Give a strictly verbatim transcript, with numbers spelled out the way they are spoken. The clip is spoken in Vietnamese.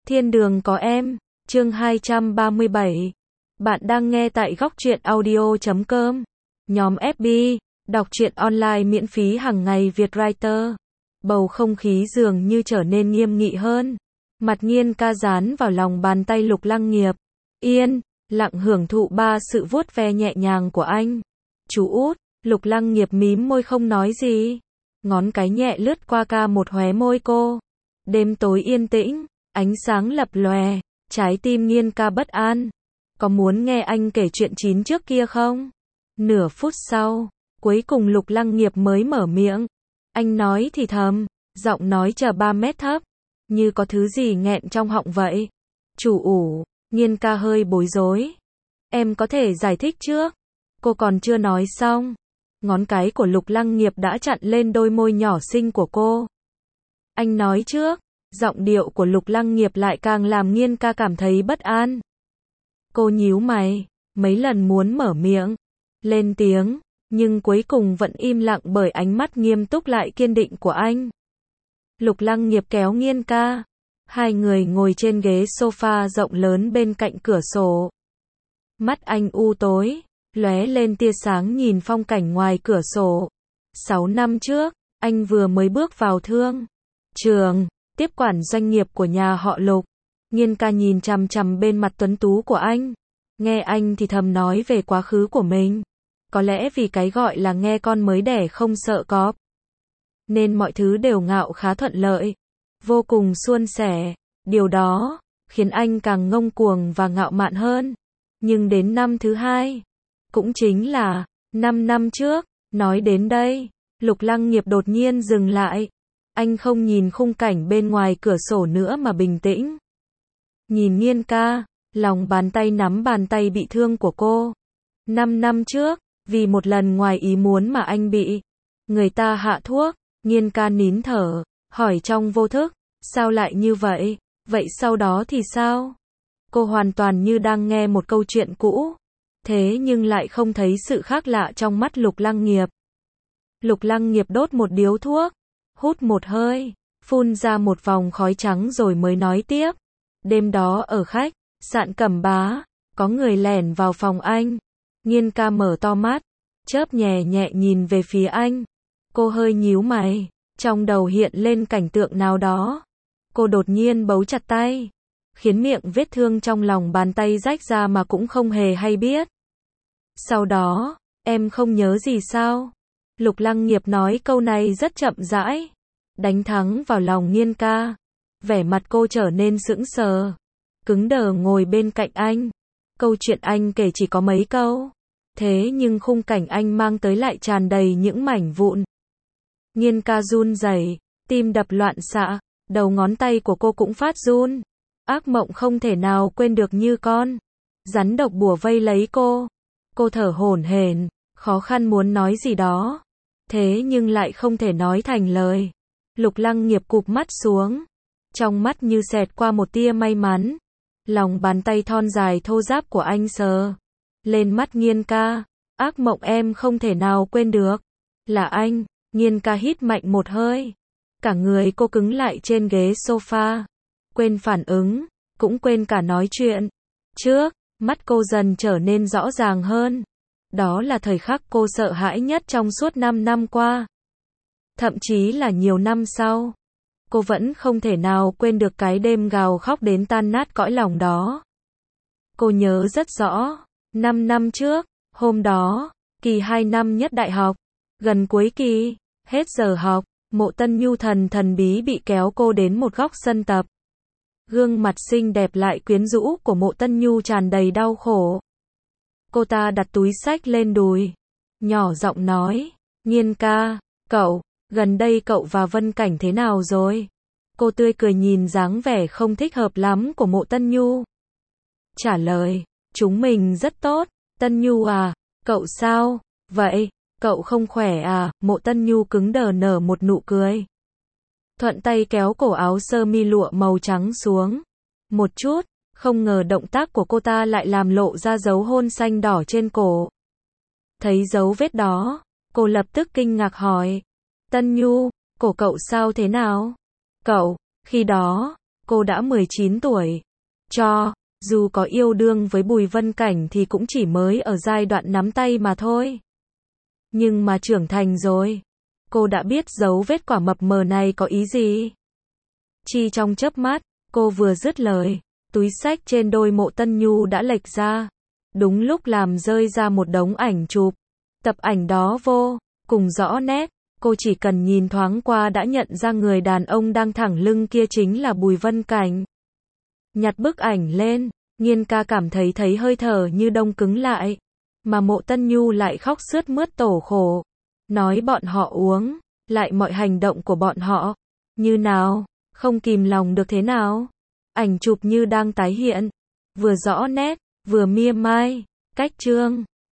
Thiên đường có em, chương hai trăm ba mươi bảy. Bạn đang nghe tại góc truyện audio chấm com. Nhóm ép bê, đọc truyện online miễn phí hàng ngày Việt Writer. Bầu không khí dường như trở nên nghiêm nghị hơn. Mặt Nghiên Ca dán vào lòng bàn tay Lục Lăng Nghiệp. Yên, lặng hưởng thụ ba sự vuốt ve nhẹ nhàng của anh. Chú út, Lục Lăng Nghiệp mím môi không nói gì. Ngón cái nhẹ lướt qua ca một khóe môi cô. Đêm tối yên tĩnh, ánh sáng lập lòe, trái tim Nghiên Ca bất an. Có muốn nghe anh kể chuyện chín trước kia không? Nửa phút sau, cuối cùng Lục Lăng Nghiệp mới mở miệng. Anh nói thì thầm, giọng nói chờ ba mét thấp, như có thứ gì nghẹn trong họng vậy. Chủ ủ, Nghiên Ca hơi bối rối. Em có thể giải thích trước? Cô còn chưa nói xong. Ngón cái của Lục Lăng Nghiệp đã chặn lên đôi môi nhỏ xinh của cô. Anh nói trước. Giọng điệu của Lục Lăng Nghiệp lại càng làm Nghiên Ca cảm thấy bất an. Cô nhíu mày, mấy lần muốn mở miệng, lên tiếng, nhưng cuối cùng vẫn im lặng bởi ánh mắt nghiêm túc lại kiên định của anh. Lục Lăng Nghiệp kéo Nghiên Ca. Hai người ngồi trên ghế sofa rộng lớn bên cạnh cửa sổ. Mắt anh u tối, lóe lên tia sáng nhìn phong cảnh ngoài cửa sổ. Sáu năm trước, anh vừa mới bước vào thương trường, tiếp quản doanh nghiệp của nhà họ Lục. Nghiên Ca nhìn chằm chằm bên mặt tuấn tú của anh. Nghe anh thì thầm nói về quá khứ của mình. Có lẽ vì cái gọi là nghe con mới đẻ không sợ cọp, nên mọi thứ đều ngạo khá thuận lợi, vô cùng suôn sẻ. Điều đó khiến anh càng ngông cuồng và ngạo mạn hơn. Nhưng đến năm thứ hai, cũng chính là năm năm trước, nói đến đây, Lục Lăng Nghiệp đột nhiên dừng lại. Anh không nhìn khung cảnh bên ngoài cửa sổ nữa mà bình tĩnh nhìn Nghiên Ca, lòng bàn tay nắm bàn tay bị thương của cô. Năm năm trước, vì một lần ngoài ý muốn mà anh bị người ta hạ thuốc. Nghiên Ca nín thở, hỏi trong vô thức, sao lại như vậy? Vậy sau đó thì sao? Cô hoàn toàn như đang nghe một câu chuyện cũ, thế nhưng lại không thấy sự khác lạ trong mắt Lục Lăng Nghiệp. Lục Lăng Nghiệp đốt một điếu thuốc, hút một hơi, phun ra một vòng khói trắng rồi mới nói tiếp. Đêm đó ở khách sạn Cẩm Bá, có người lẻn vào phòng anh. Nghiên Ca mở to mắt, chớp nhẹ nhẹ nhìn về phía anh. Cô hơi nhíu mày, trong đầu hiện lên cảnh tượng nào đó. Cô đột nhiên bấu chặt tay, khiến miệng vết thương trong lòng bàn tay rách ra mà cũng không hề hay biết. Sau đó, em không nhớ gì sao? Lục Lăng Nghiệp nói câu này rất chậm rãi, đánh thẳng vào lòng Nghiên Ca. Vẻ mặt cô trở nên sững sờ, cứng đờ ngồi bên cạnh anh. Câu chuyện anh kể chỉ có mấy câu, thế nhưng khung cảnh anh mang tới lại tràn đầy những mảnh vụn. Nghiên Ca run rẩy, tim đập loạn xạ, đầu ngón tay của cô cũng phát run. Ác mộng không thể nào quên được như con rắn độc bủa vây lấy cô. Cô thở hổn hển, khó khăn muốn nói gì đó, thế nhưng lại không thể nói thành lời. Lục Lăng Nghiệp cụp mắt xuống, trong mắt như xẹt qua một tia may mắn. Lòng bàn tay thon dài thô ráp của anh sờ lên mắt Nghiên Ca. Ác mộng em không thể nào quên được là anh. Nghiên Ca hít mạnh một hơi, cả người cô cứng lại trên ghế sofa, quên phản ứng, cũng quên cả nói chuyện. Trước mắt cô dần trở nên rõ ràng hơn. Đó là thời khắc cô sợ hãi nhất trong suốt năm năm qua. Thậm chí là nhiều năm sau, cô vẫn không thể nào quên được cái đêm gào khóc đến tan nát cõi lòng đó. Cô nhớ rất rõ, năm năm trước, hôm đó, kỳ hai năm nhất đại học, gần cuối kỳ, hết giờ học, Mộ Tân Nhu thần thần bí bị kéo cô đến một góc sân tập. Gương mặt xinh đẹp lại quyến rũ của Mộ Tân Nhu tràn đầy đau khổ. Cô ta đặt túi xách lên đùi, nhỏ giọng nói, Nghiên Ca, cậu, gần đây cậu và Vân Cảnh thế nào rồi? Cô tươi cười nhìn dáng vẻ không thích hợp lắm của Mộ Tân Nhu. Trả lời, chúng mình rất tốt. Tân Nhu à, cậu sao? Vậy, cậu không khỏe à? Mộ Tân Nhu cứng đờ nở một nụ cười. Thuận tay kéo cổ áo sơ mi lụa màu trắng xuống một chút, không ngờ động tác của cô ta lại làm lộ ra dấu hôn xanh đỏ trên cổ. Thấy dấu vết đó, cô lập tức kinh ngạc hỏi, Tân Nhu, cổ cậu sao thế nào? Cậu, khi đó, cô đã mười chín tuổi. Cho dù có yêu đương với Bùi Vân Cảnh thì cũng chỉ mới ở giai đoạn nắm tay mà thôi. Nhưng mà trưởng thành rồi, cô đã biết dấu vết quả mập mờ này có ý gì. Chỉ trong chớp mắt, cô vừa dứt lời, túi xách trên đôi Mộ Tân Nhu đã lệch ra, đúng lúc làm rơi ra một đống ảnh chụp. Tập ảnh đó vô cùng rõ nét, cô chỉ cần nhìn thoáng qua đã nhận ra người đàn ông đang thẳng lưng kia chính là Bùi Vân Cảnh. Nhặt bức ảnh lên, Nhiên ca cảm thấy thấy hơi thở như đông cứng lại, mà Mộ Tân Nhu lại khóc sướt mướt tổ khổ, nói bọn họ uống, lại mọi hành động của bọn họ, như nào, không kìm lòng được thế nào. Ảnh chụp như đang tái hiện, vừa rõ nét, vừa mia mai, cách trương.